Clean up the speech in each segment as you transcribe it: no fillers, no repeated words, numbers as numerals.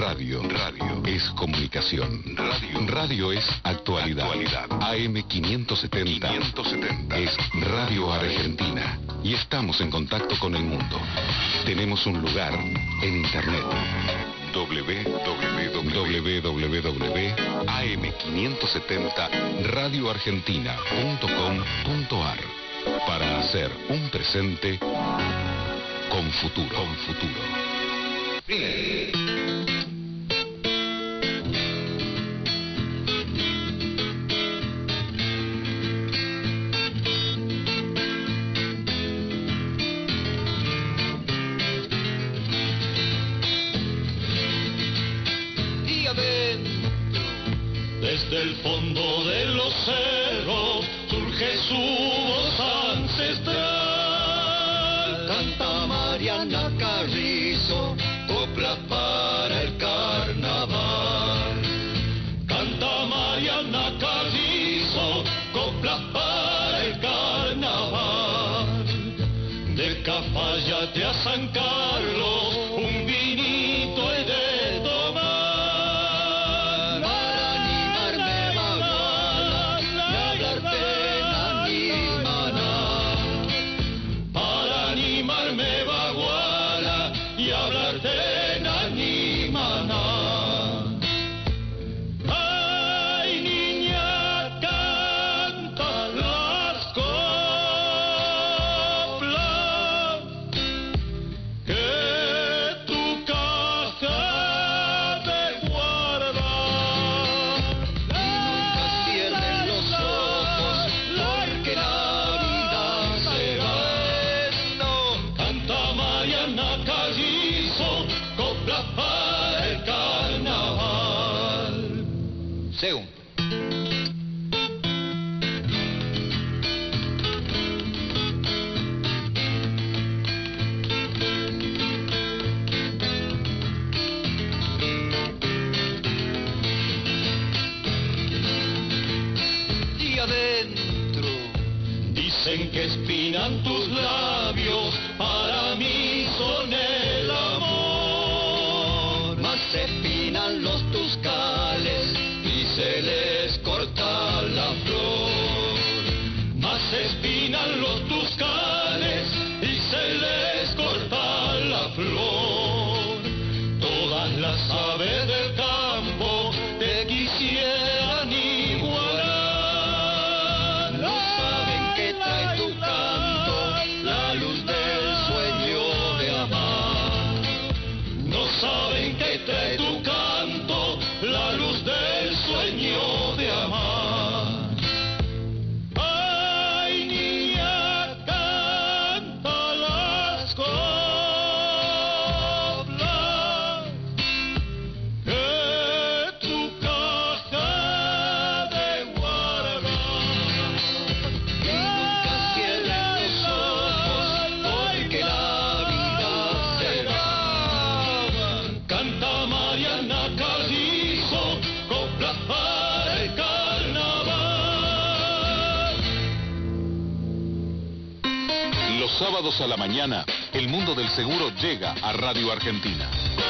Radio es comunicación. Radio es actualidad. AM 570 es Radio Argentina. Y estamos en contacto con el mundo. Tenemos un lugar en Internet. www.am570radioargentina.com.ar para hacer un presente con futuro. Desde el fondo de los cerros surge su voz ancestral. Canta Mariana Carrizo, coplas para el carnaval. Canta Mariana Carrizo, coplas para el carnaval. De Cafayate a San Carlos, un vinito he de tomar. Dicen que espinan tus labios, para mí son el amor. Más espinan los tuscales y se les corta la flor. Más espinan los tuscales y se les corta la flor. Todas las aves del campo te quisieran igualar. Trae tu canto, la luz del sueño de amar. Ay, niña, canta las coplas, que tu caja de guarda. Y nunca cierres los ojos, porque la vida se va. Canta Mariana Carrizo, coplas para el carnaval. Los sábados a la mañana, el mundo del seguro llega a Radio Argentina.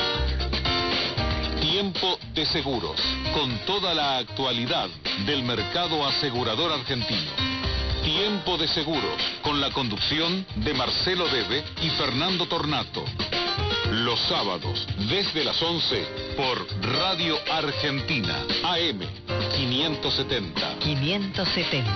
Tiempo de seguros, con toda la actualidad del mercado asegurador argentino. Tiempo de seguros, con la conducción de Marcelo Debe y Fernando Tornato. Los sábados, desde las 11, por Radio Argentina, AM 570. 570.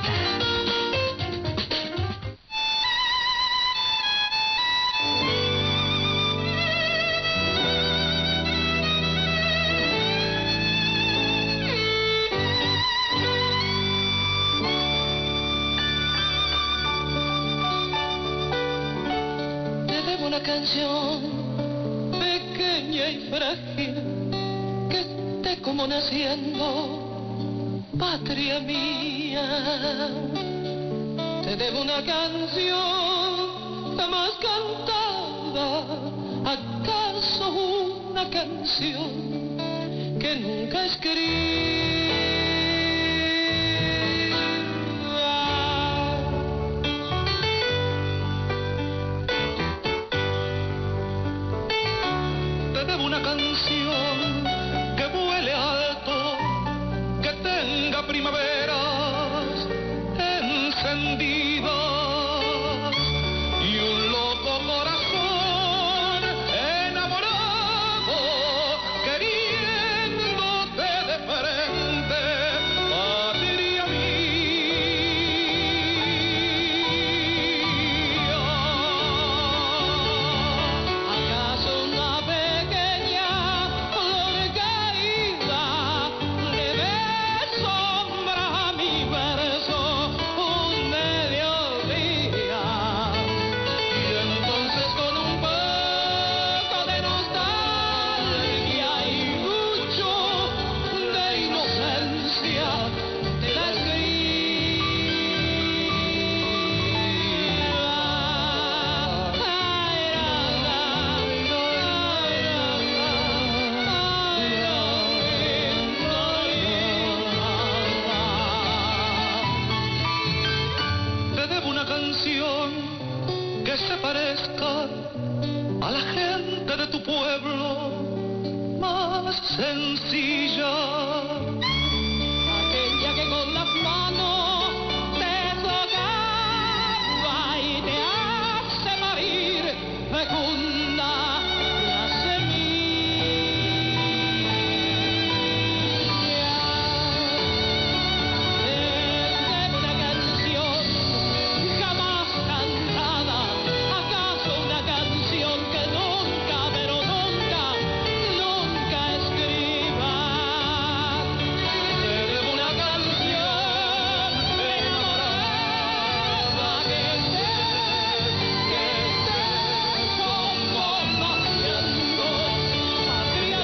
Te debo una canción pequeña y frágil que esté como naciendo, patria mía. Te debo una canción jamás cantada, acaso una canción que nunca escribí. Una canción gente de tu pueblo más sencilla. Aquella que con las manos te tocaba y te hace parir fecunda la semilla. Es una canción jamás cantada, acaso una canción que nunca, pero nunca, nunca escriban. Te debo una canción enamorada que esté como naciendo patria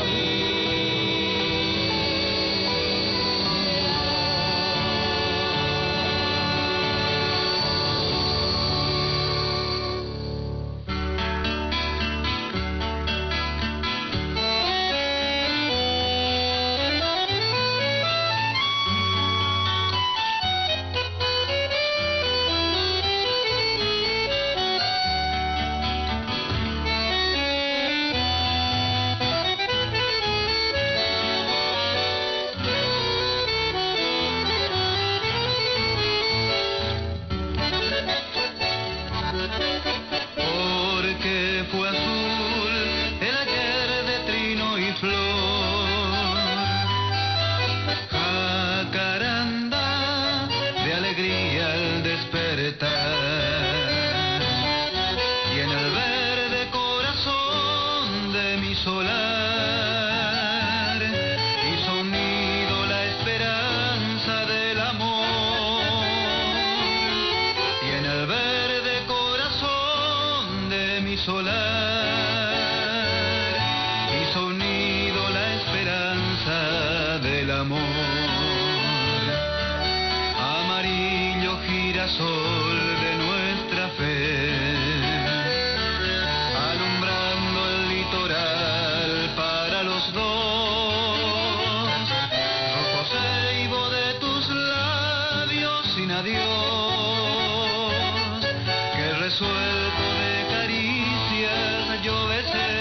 porque fue azul el ayer de trino y flor, jacaranda de alegría al despertar, y en el verde corazón de mi solar hizo un nido la esperanza del amor, y en el verde corazón de mi solar hizo un nido la esperanza del amor. Amarillo girasol de nuestra fe, alumbrando el litoral para los dos, rojo ceibo de tus labios sin adiós, que resuelto de caricias yo besé,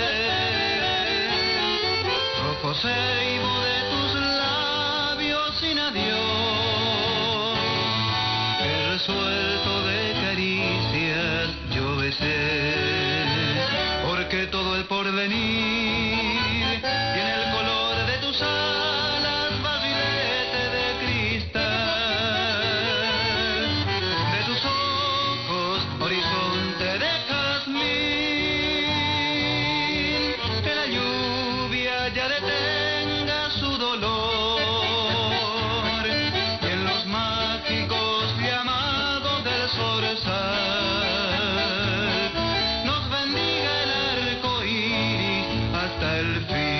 rojo ceibo de tus labios sin adiós, que resuelto de caricias yo besé, porque todo el porvenir tiene el color de tus alas, barrilete de cristal, de tus ojos horizonte de jazmín, que la lluvia ya detenga su dolor, y en los mágicos llamados del zorzal nos bendiga el arco iris hasta el fin.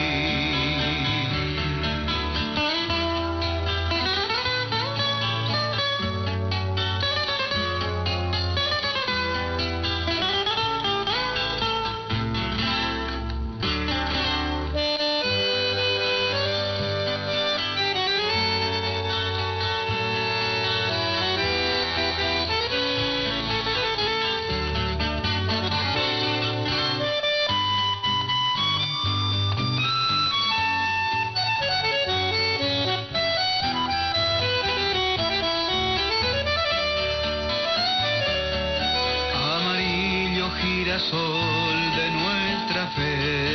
Amarillo girasol de nuestra fe,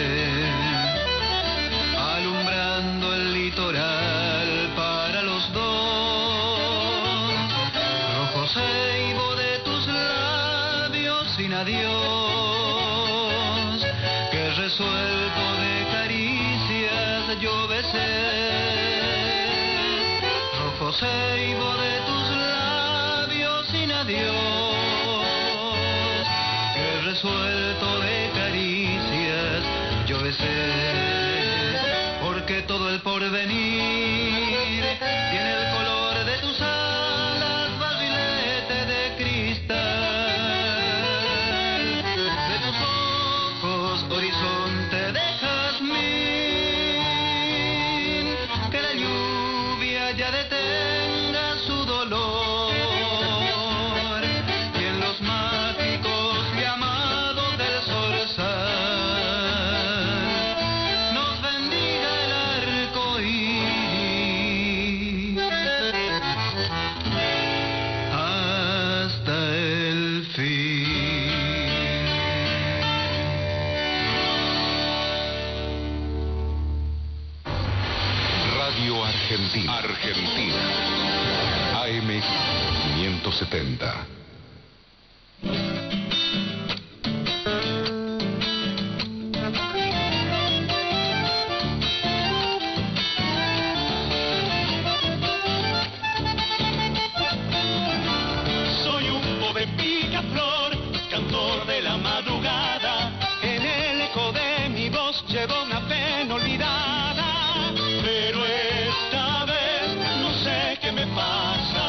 alumbrando el litoral para los dos, rojo ceibo de tus labios sin adiós, que resuelto de caricias yo besé, rojo ceibo de tus labios sin adiós, que resuelto de caricias yo besé, porque todo el porvenir tiene el color de tus alas, barrilete de cristal, de tus ojos horizonte de jazmín, que la lluvia ya detenga su dolor, y en los mágicos llamados del zorzal Argentina. Argentina. AM 570. Soy un pobre picaflor, cantor de la madrugada. En el eco de mi voz llevo una pena olvidada. Pero esta vez no sé qué me pasa.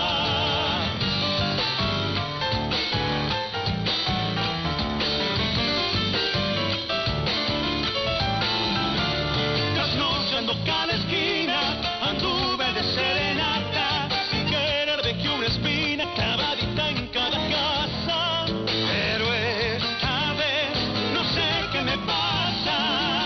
Trasnochando cada esquina, anduve de serenata. Sin querer dejé una espina clavadita en cada casa. Pero esta vez no sé qué me pasa.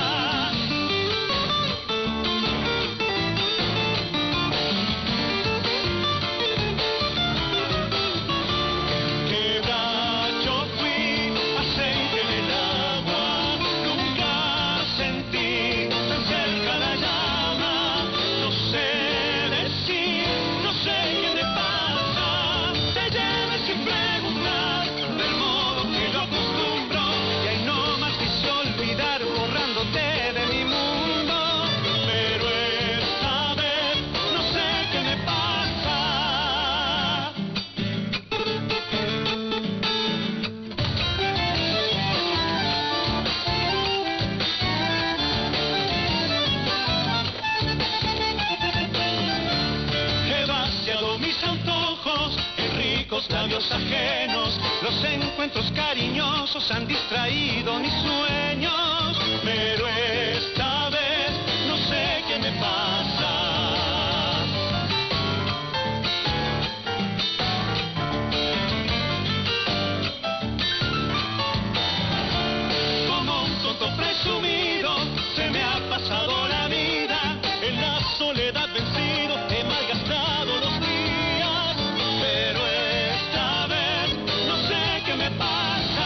Quebracho fui, aceite en el agua. Nunca sentí tan cerca la llama. No sé decir, no sé qué me pasa. Te lleves sin preguntar, del modo que yo acostumbro. Y ahí no más quise olvidar, borrándote de mi mundo. Pero esta vez no sé qué me pasa. He vaciado mis antojos en ricos labios ajenos. Los encuentros cariñosos han distraído mis sueños. Pero esta vez no sé qué me pasa. Como un tonto presumido, se me ha pasado la vida. En la soledad vencido, he malgastado los días. Pero esta vez no sé qué me pasa.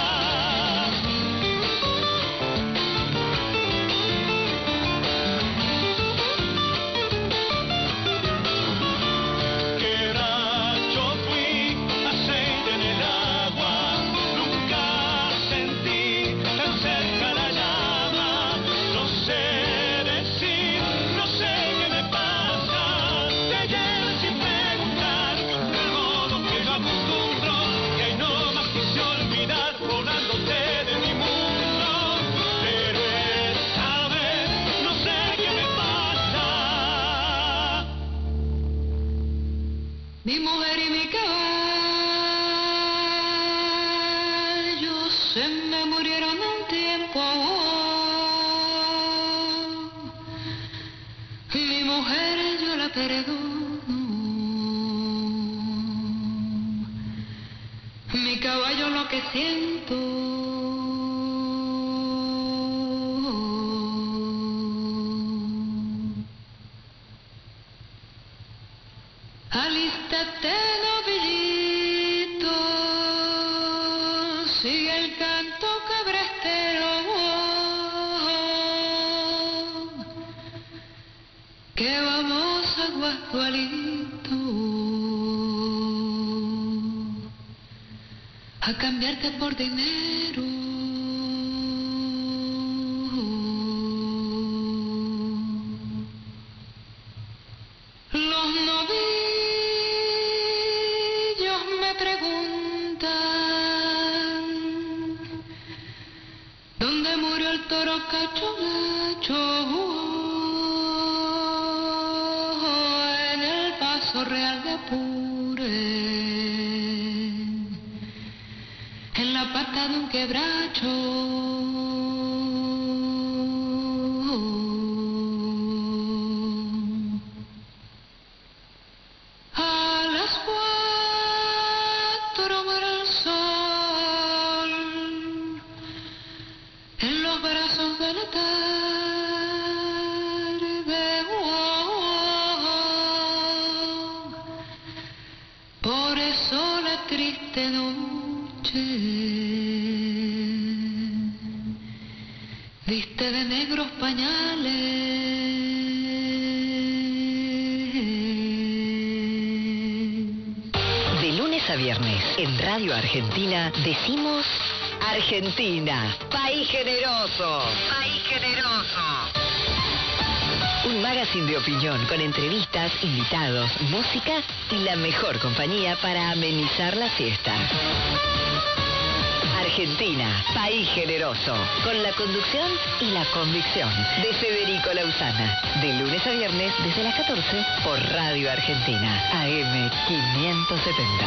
Quebracho fui, aceite en el agua. Nunca sentí tan cerca la llama. No sé decir, no sé qué me pasa. Te lleves sin preguntar, del modo que yo acostumbro. Y ahí no más quise olvidar, volándote de mi mundo. Pero esta vez no sé qué me pasa. Mi mujer y mi caballo se me murieron un tiempo. Mi mujer yo la perdono. Mi caballo lo que siento. Alístate, novillito, sigue el canto cabrestero, que vamos a Guasdualito a cambiarte por dinero. Los novillos me preguntan dónde murió el toro Cacho Gacho. En el Paso Real de Apure, en la pata de un quebracho. A las 4 muere el sol en los brazos de la tarde. Por eso la triste noche viste de negros pañales. a viernes, en Radio Argentina, decimos Argentina, país generoso. País generoso. Un magazine de opinión con entrevistas, invitados, música y la mejor compañía para amenizar la siesta. Argentina, país generoso, con la conducción y la convicción de Federico Lausana. De lunes a viernes desde las 14 por Radio Argentina, AM 570.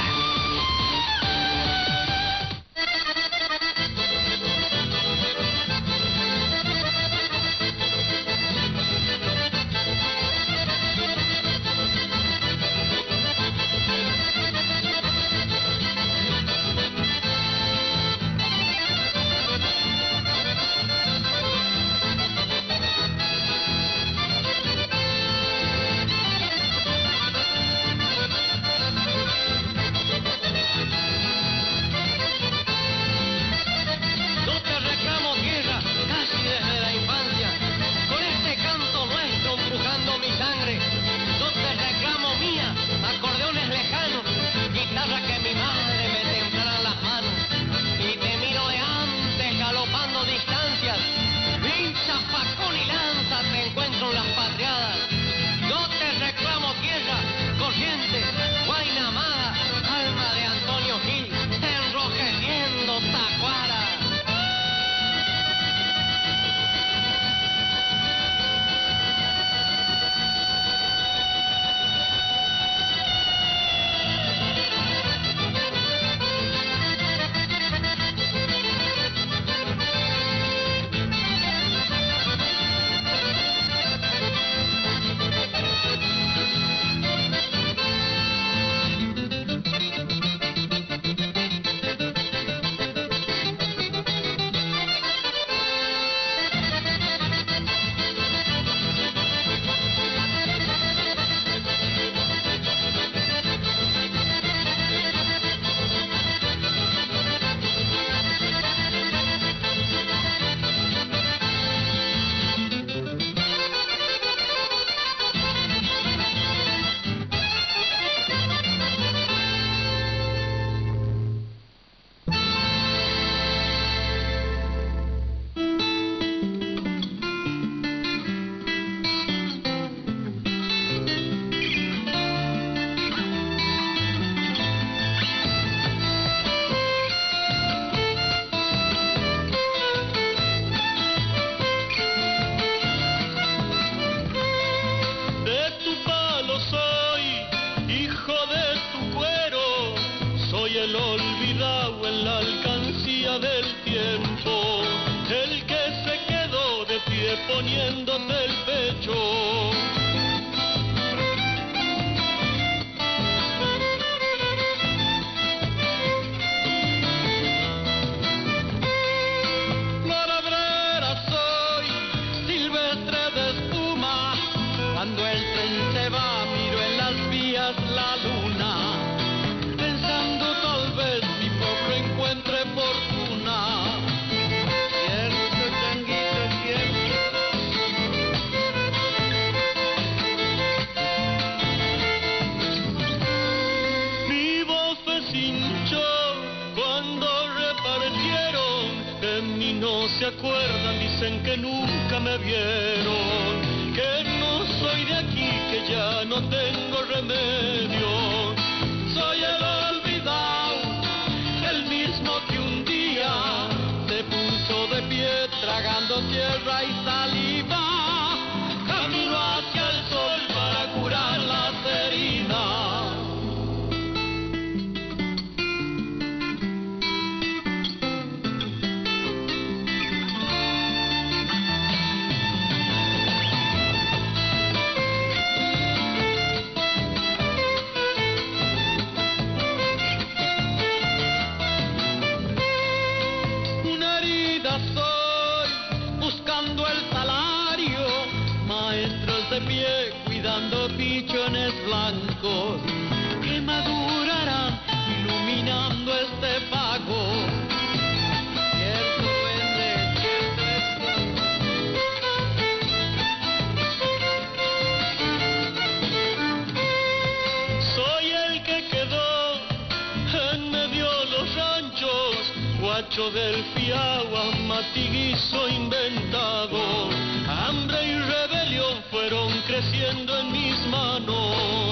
pecho del fiagua, matiguizo inventado. Hambre y rebelión fueron creciendo en mis manos.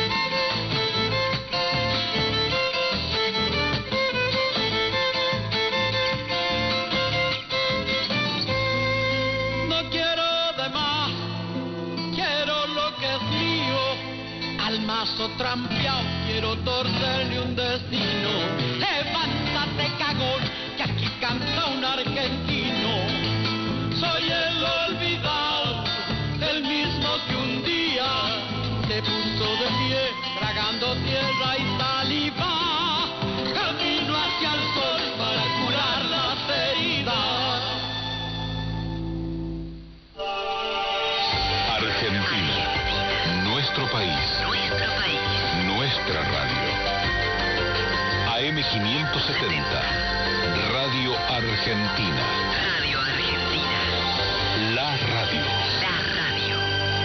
No quiero de más, quiero lo que es mío. Al mazo trampeado quiero torcerle un destino. Levántate, cagón, que aquí canta un argentino. Soy el olvidado, el mismo que un día se puso de pie, tragando tierra y saliva. Camino hacia el sol para curar las heridas. Argentina, nuestro país, nuestra radio. AM 570, Radio Argentina. Radio Argentina. La radio. La radio.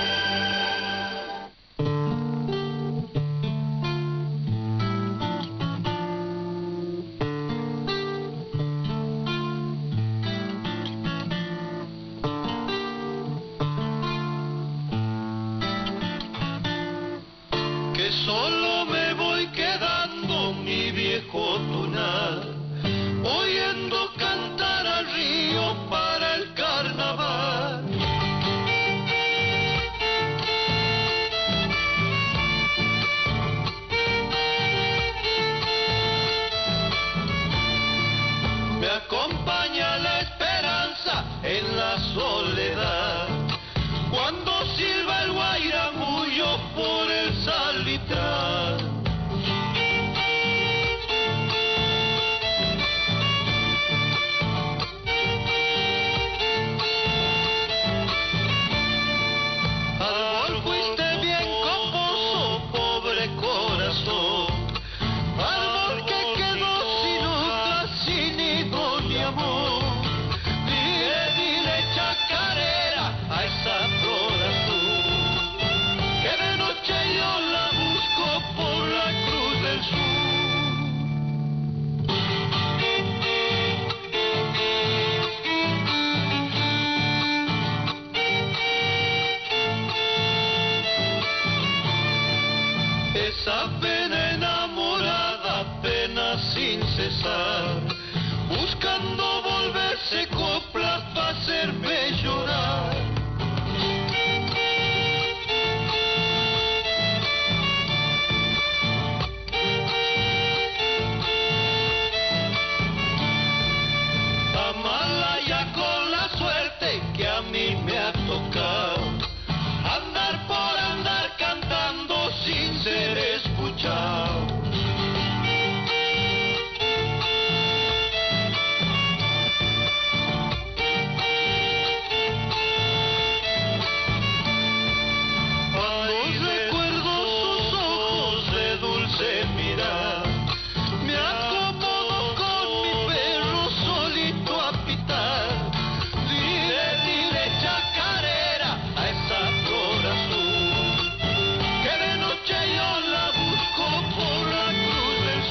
Que solo me voy quedando, mi viejo tunar, oyendo cantar al río para el carnaval. Me acompaña la esperanza en la soledad, cuando silba el guairamullo por el salitral. Árbol, fuiste bien composo, pobre corazón. Árbol que quedó sin hojas, sin hijo ni amor. Dile chacarera a esa flor azul, que de noche yo la busco por la cruz del sur. Esa pena enamorada, pena sin cesar, buscando volverse coplas para hacerme llorar. Amarla ya con la suerte que a mí me ha tocado, andar por andar cantando sin ser escuchado. Cuando recuerdo sus ojos de dulce mirar, me acomodo con mi perro solito a pitar. Dile chacarera a esa flor azul, que de noche yo la busco por la cruz del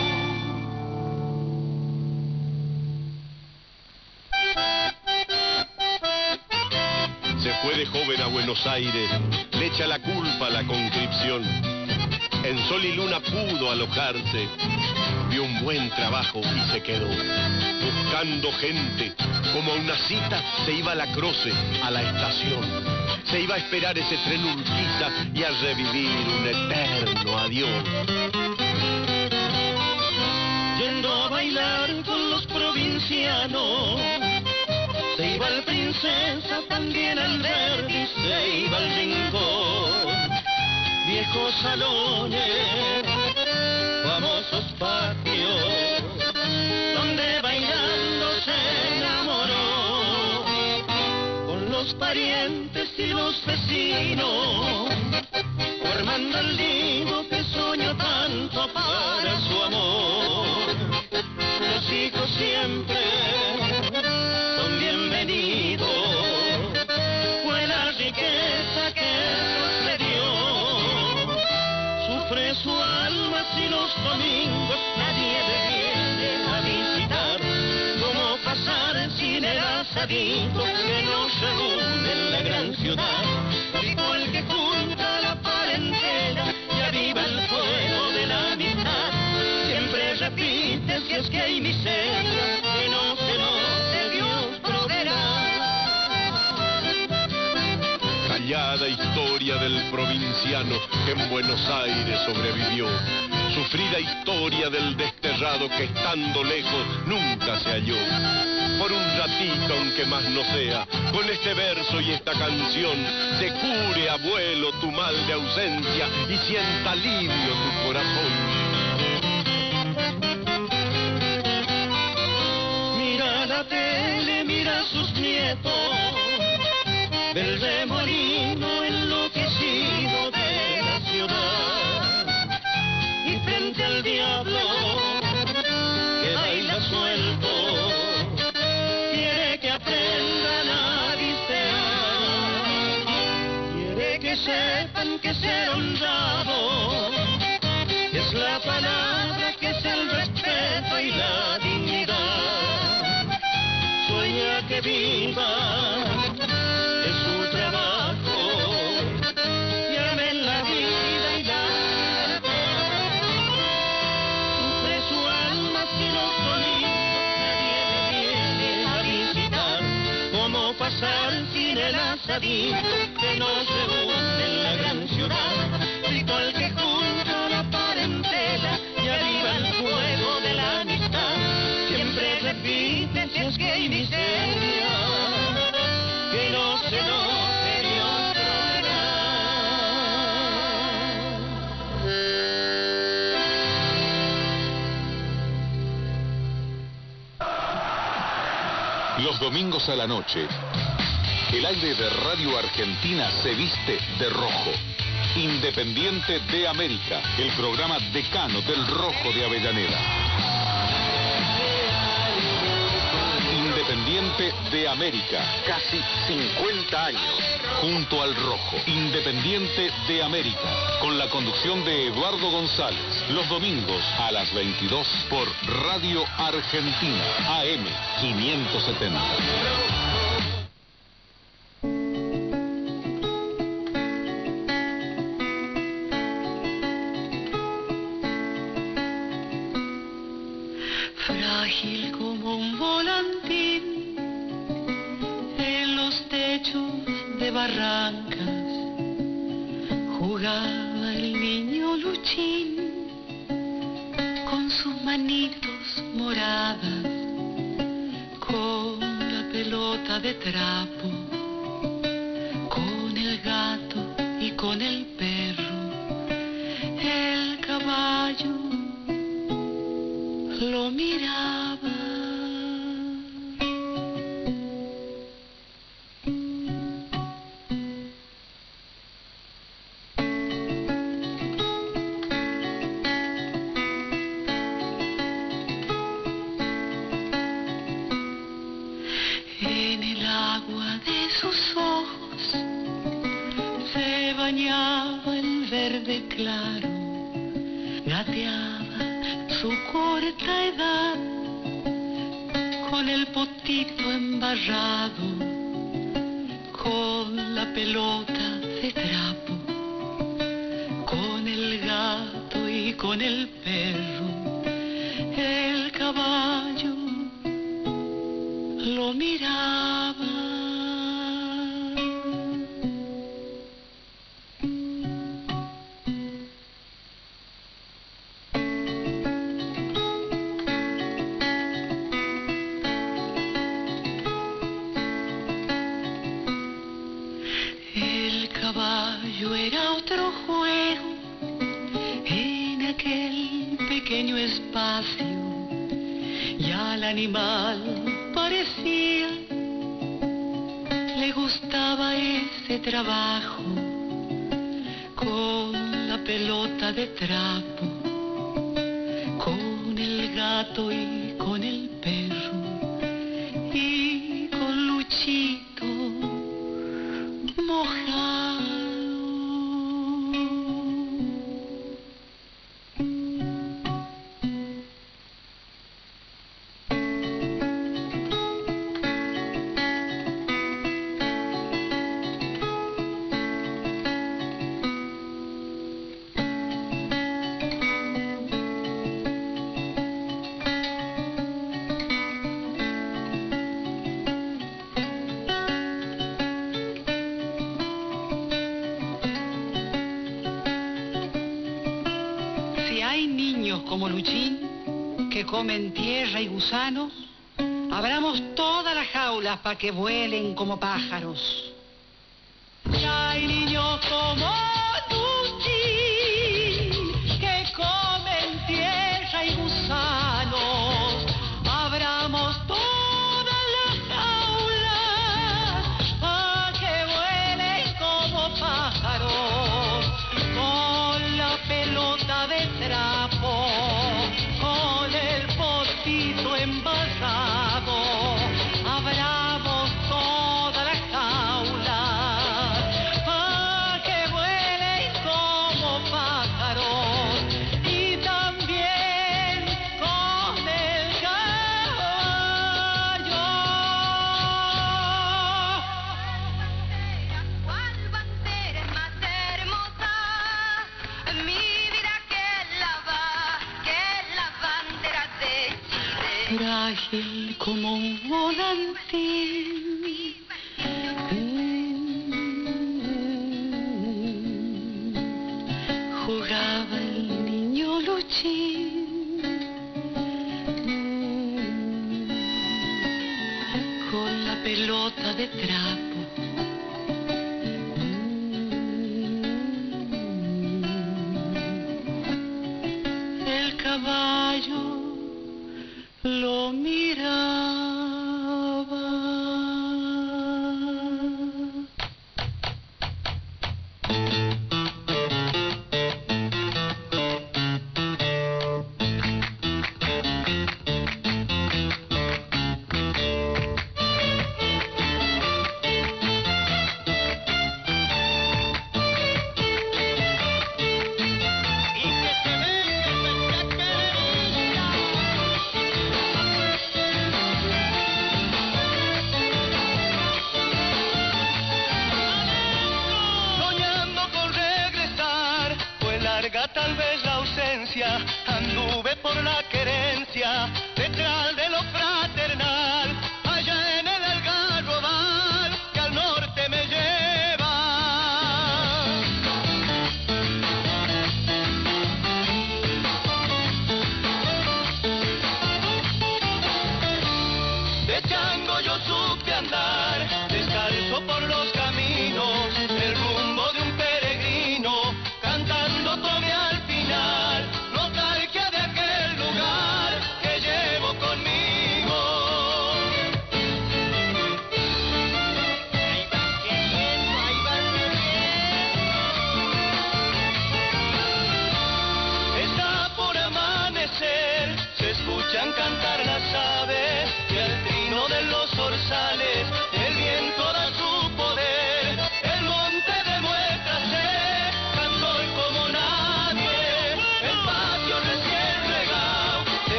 sur. Se fue de joven a Buenos Aires, le echa la culpa a la conscripción. En Sol y Luna pudo alojarse, vio un buen trabajo y se quedó. Buscando gente, como a una cita, se iba a la Croce, a la estación. Se iba a esperar ese tren Urquiza y a revivir un eterno adiós. Yendo a bailar con los provincianos, se iba el Princesa, también al Verdi, se iba al Rincón. Viejos salones, famosos patios, donde bailando se enamoró, con los parientes y los vecinos, formando el nido que soñó tanto para su amor. Los hijos siempre son bienvenidos, fue la riqueza que Dios le dio. Sufre su alma si los domingos nadie le viene a visitar. soldadito que no se une en la gran ciudad. Igual que junta la parentela y aviva el fuego de la amistad. Siempre repite si es que hay miseria, que no se note, Dios proveerá. Callada historia del provinciano que en Buenos Aires sobrevivió. Sufrida historia del desterrado que estando lejos nunca se halló. Por un ratito, aunque más no sea, con este verso y esta canción, te cure, abuelo, tu mal de ausencia y sienta alivio tu corazón. Mira la tele, mira a sus nietos, del remolino enloquecido de la ciudad. Y frente al diablo que baila suelto, quiere que aprendan a desear. Quiere que sepan que ser honrado es la palabra, que es el respeto y la dignidad. Sueña que viva de su trabajo y amen la vida y la sufre su alma si los sonidos nadie le viene a visitar. Cómo pasar sin el asadito que no se hunde en la gran ciudad. Igual que junto la parentela y arriba el fuego de la amistad. Siempre repiten si es que hay miseria, que no se note, Dios proveerá. Los domingos a la noche, el aire de Radio Argentina se viste de rojo. Independiente de América, el programa decano del rojo de Avellaneda. Independiente de América, casi 50 años, junto al rojo. Independiente de América, con la conducción de Eduardo González, los domingos a las 22 por Radio Argentina, AM 570. Frágil como un volantín en los techos de barrancas, jugaba el niño Luchín con sus manitos moradas, con la pelota de trapo, con el gato y con el perro. El caballo lo miraba. En el agua de sus ojos se bañaba el verde claro, gateaba su corta edad con el potito embarrado, con la pelota de trapo, con el gato y con el perro. El caballo lo miraba. El caballo era otro juego en aquel pequeño espacio, y al animal parecía le gustaba ese trabajo, con la pelota de trapo, con el gato y con el perro, y con Luchito mojado. niños como Luchín, que comen tierra y gusanos, abramos todas las jaulas para que vuelen como pájaros. Y hay niños como Luchín, que comen tierra y gusanos, abramos todas las jaulas para que vuelen como pájaros, con la pelota de trapo, con el potito envasado, abramos todas las jaulas para que vuelen como pájaros, y también con el caballo. ¿Cuál bandera es más hermosa en mi vida que la bandera de Chile? Frágil como un volantín, jugaba el niño Luchín, con la pelota de trapo. El caballo lo miraba. Soñando con regresar, fue larga tal vez la ausencia, anduve por la querencia, detrás de lo fraternal, allá en el Algarrobal, que al norte me lleva. De chango yo supe andar, descalzo por los caminos, el rumbo de un peregrino, cantando tome al final, nostalgia de aquel lugar que lleva.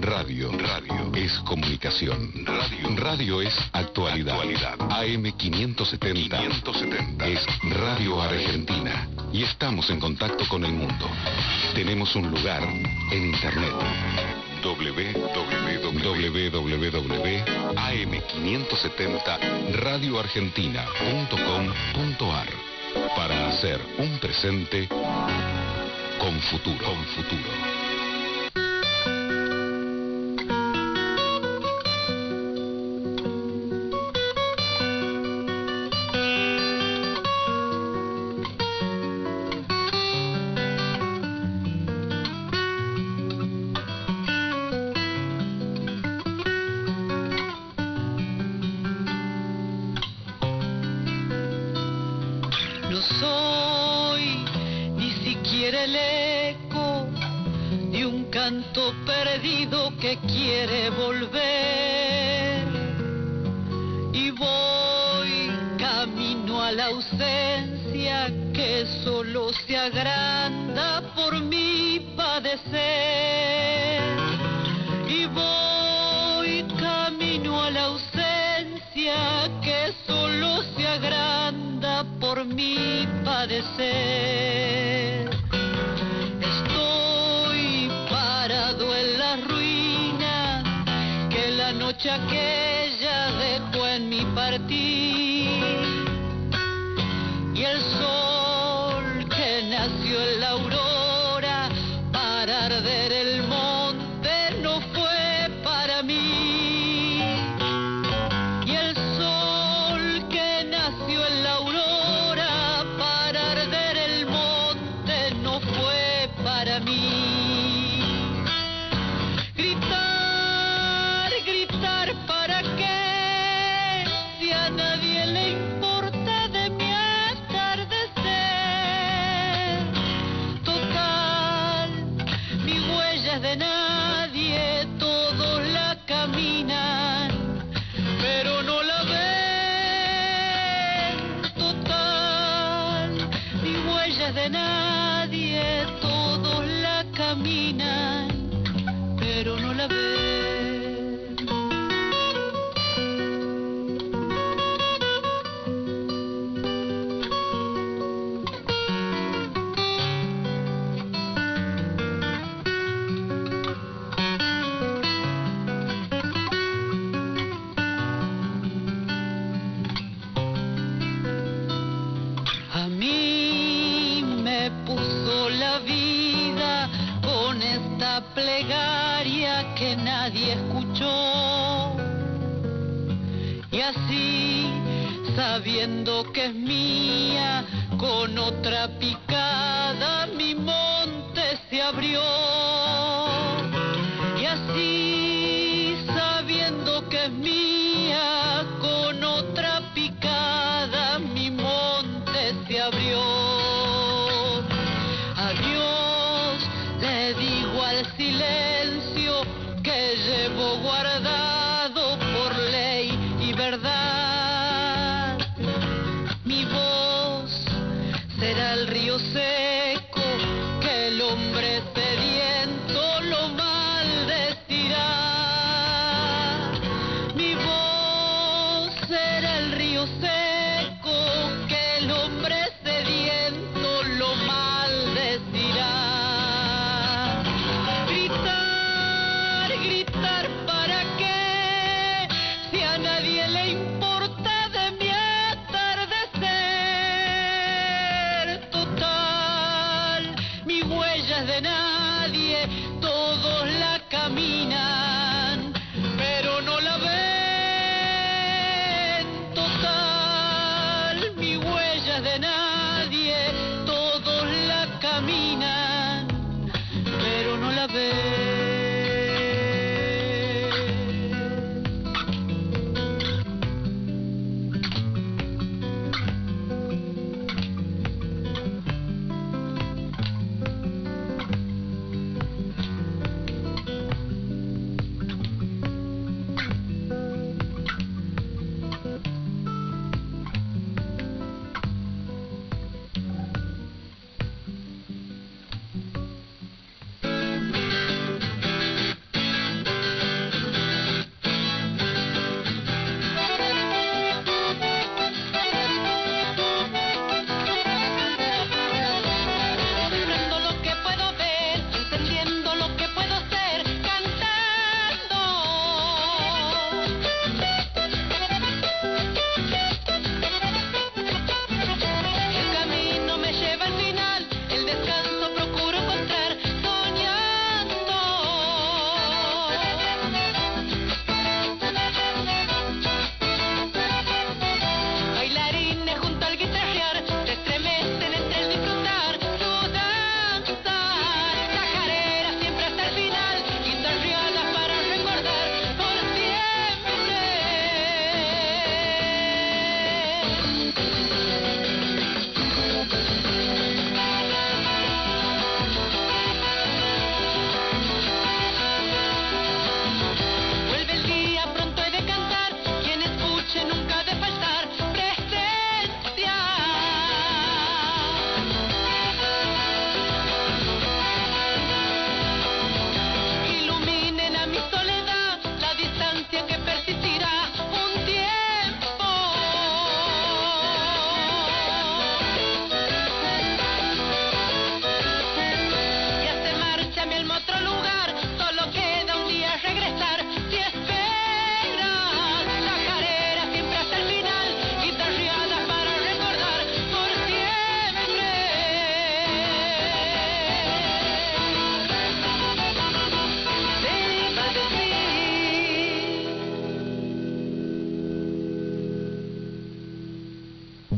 Radio es comunicación. Radio es actualidad. AM 570 es Radio Argentina. Y estamos en contacto con el mundo. Tenemos un lugar en Internet. www.am570radioargentina.com.ar para hacer un presente con futuro. No soy ni siquiera el eco de un canto perdido que quiere volver. Y voy camino a la ausencia que solo se agranda por mi padecer. Y voy camino a la ausencia que solo se agranda por mi padecer. Estoy parado en la ruina que la noche aquella dejó en mi partir. Y el sol que nació en la aurora para arder el monte no fue para mí. Y el sol que nació en la aurora para arder el monte no fue para mí. Gritar para qué, si a nadie le importa de mi atardecer. Total, mi huella es de nadie, todos la caminan, pero no la ven. Total, mi huella es de nadie, todos la caminan, pero no la ven. A mí me puso la vida con esta plegaria que nadie escuchó. Y así, sabiendo que es mía, con otra picada mi monte se abrió. Y así, sabiendo que es mía, con otra picada mi monte se abrió. Adiós, le digo al silencio que llevo guardado por ley y verdad. Mi voz será el río seco que el hombre sediento lo maldecirá. Mi voz será el río seco que el hombre sediento lo maldecirá. Gritar para qué,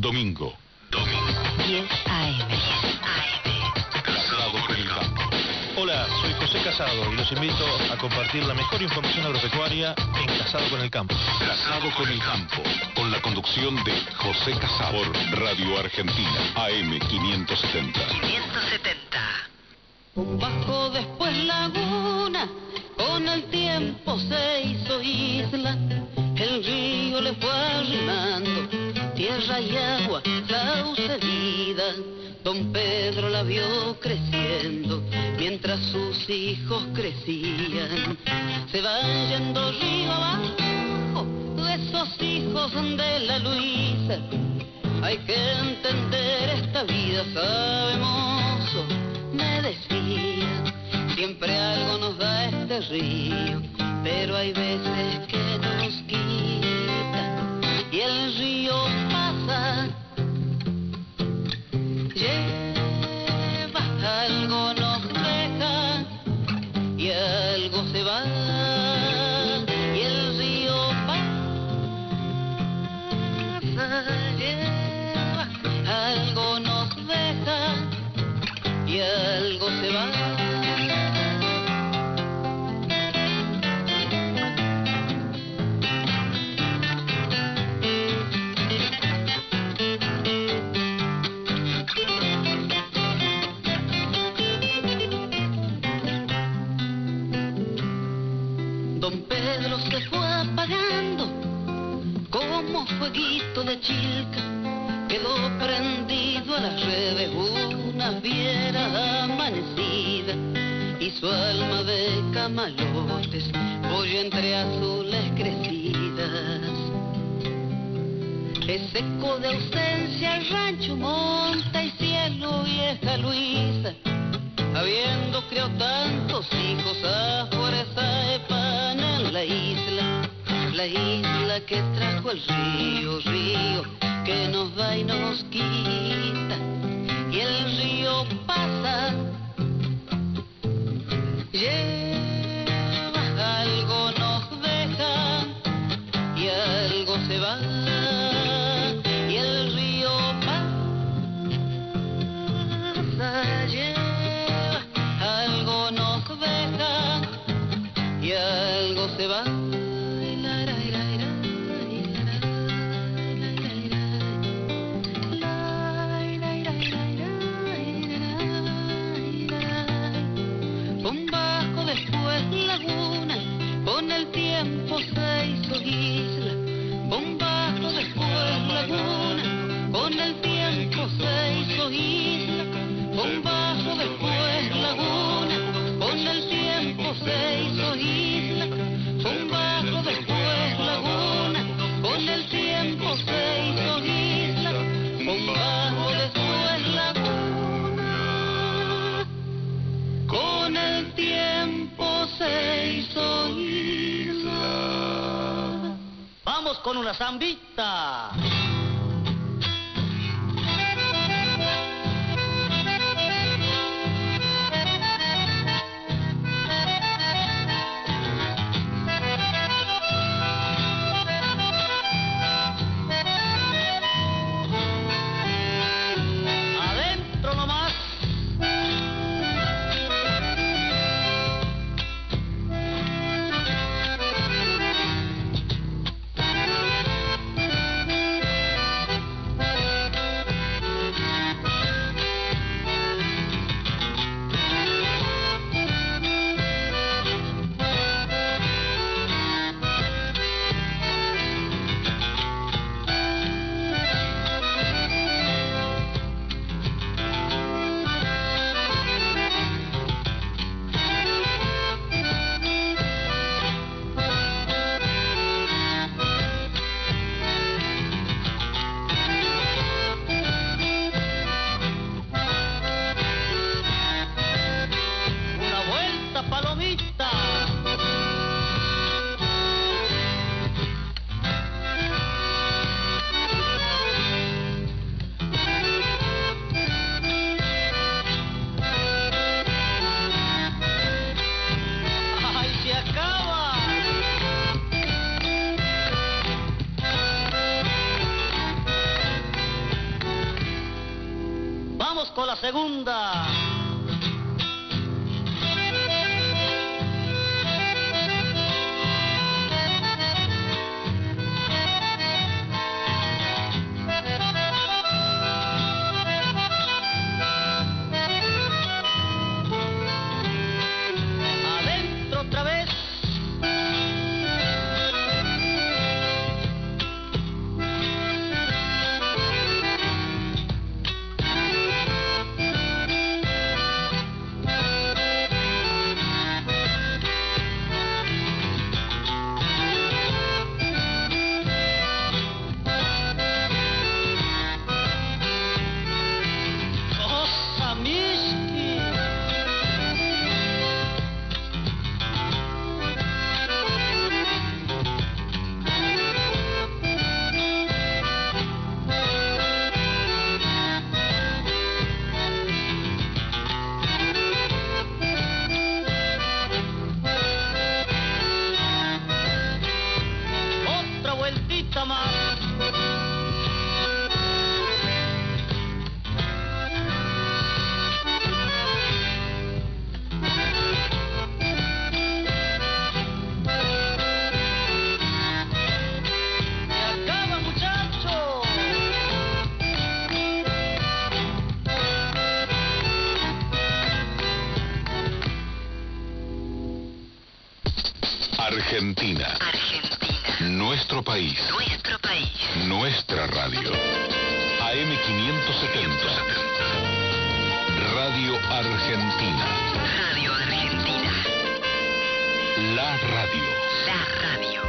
Domingo. 10 AM. Casado con el campo. Hola, soy José Casado y los invito a compartir la mejor información agropecuaria en Casado con el Campo. Casado con el campo, con la conducción de José Casado por Radio Argentina, AM 570. 570. Un bajo después laguna, con el tiempo se hizo isla, el río le fue arrimando, tierra y agua, cauce vida. Don Pedro la vio creciendo, mientras sus hijos crecían. Se van yendo río abajo, esos hijos de la Luisa. Hay que entender esta vida, sabe mozo, me decía. Siempre algo nos da este río, pero hay veces que nos quita. Y el río pasa, lleva, algo nos deja y algo se va. Y el río pasa, lleva, algo nos deja y algo se va. Don Pedro se fue apagando como fueguito de chilca, quedó prendido a las redes una fiera amanecida, y su alma de camalotes voy entre azules crecidas. Es eco de ausencia el rancho, monta y cielo, vieja Luisa, habiendo criado tantos hijos a fuerza de pan en la isla que trajo el río, río que nos da y nos quita. Y el río pasa, lleva, algo nos deja y algo se va. Y el río pasa, lleva, algo nos deja y algo se va. Con bajo después laguna, con el tiempo se hizo isla. Con bajo después laguna, con el tiempo se hizo isla. Con bajo después laguna, con el tiempo se hizo isla. Con bajo después laguna, con el tiempo se hizo isla. Con bajo después laguna, con el tiempo se hizo isla. Vamos con una zambita. Adentro nomás. con la segunda. Adentro otra vez. Otra vueltita más. Se acaba, muchachos. Argentina. Argentina. Nuestro país. Nuestro país. Nuestra radio. AM 570. Radio Argentina. Radio Argentina. La radio. La radio.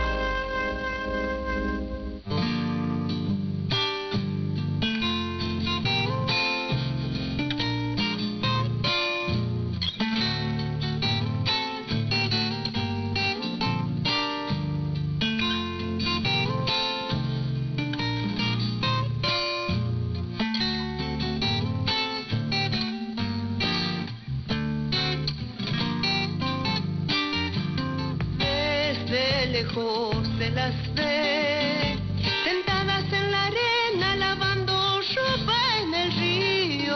Desde lejos de las ve, sentadas en la arena lavando ropa en el río.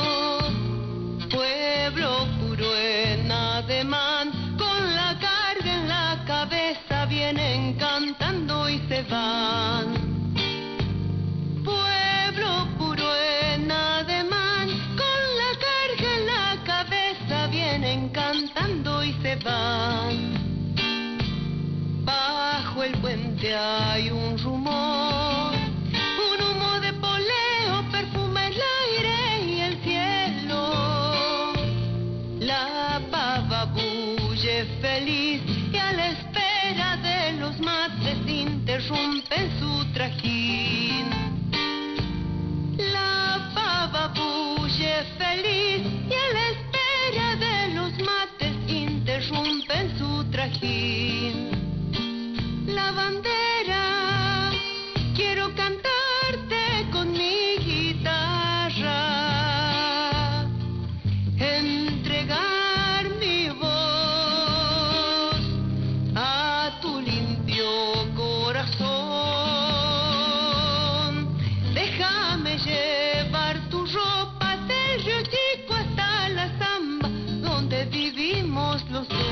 Pueblo puro en ademán, con la carga en la cabeza vienen cantando y se van. Pueblo puro en ademán, con la carga en la cabeza vienen cantando y se van. Bajo el puente hay un rumor, un humo de poleo perfuma el aire y el cielo. La pava bulle feliz y a la espera de los mates interrumpen su trajín. La pava bulle feliz y a la espera de los mates interrumpen su trajín. La bandera, quiero cantarte con mi guitarra, entregar mi voz a tu limpio corazón. Déjame llevar tu ropa del Río Chico hasta la Zamba, donde vivimos los dos.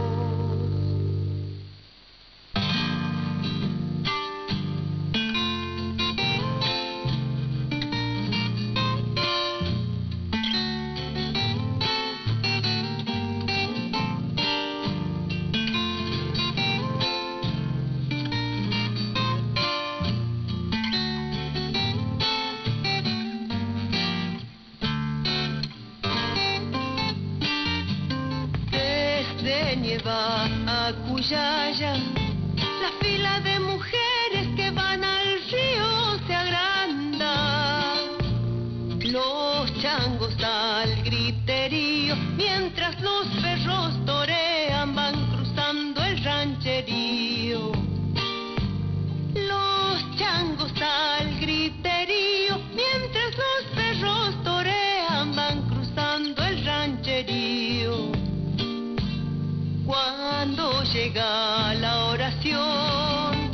Desde Nieva a Cuyaya, la fila de mujeres que van al río se agranda. Los changos al griterío, mientras los perros torean, van cruzando el rancherío. Los changos al griterío, mientras los perros torean, van cruzando el rancherío. Cuando llega la oración,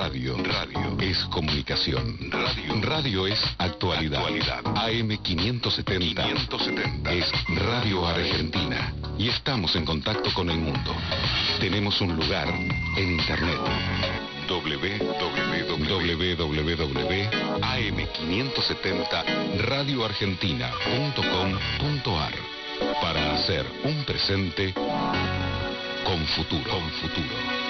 Radio es comunicación. Radio es actualidad. AM 570 es Radio Argentina. Y estamos en contacto con el mundo. Tenemos un lugar en Internet. www.am570radioargentina.com.ar para hacer un presente con futuro.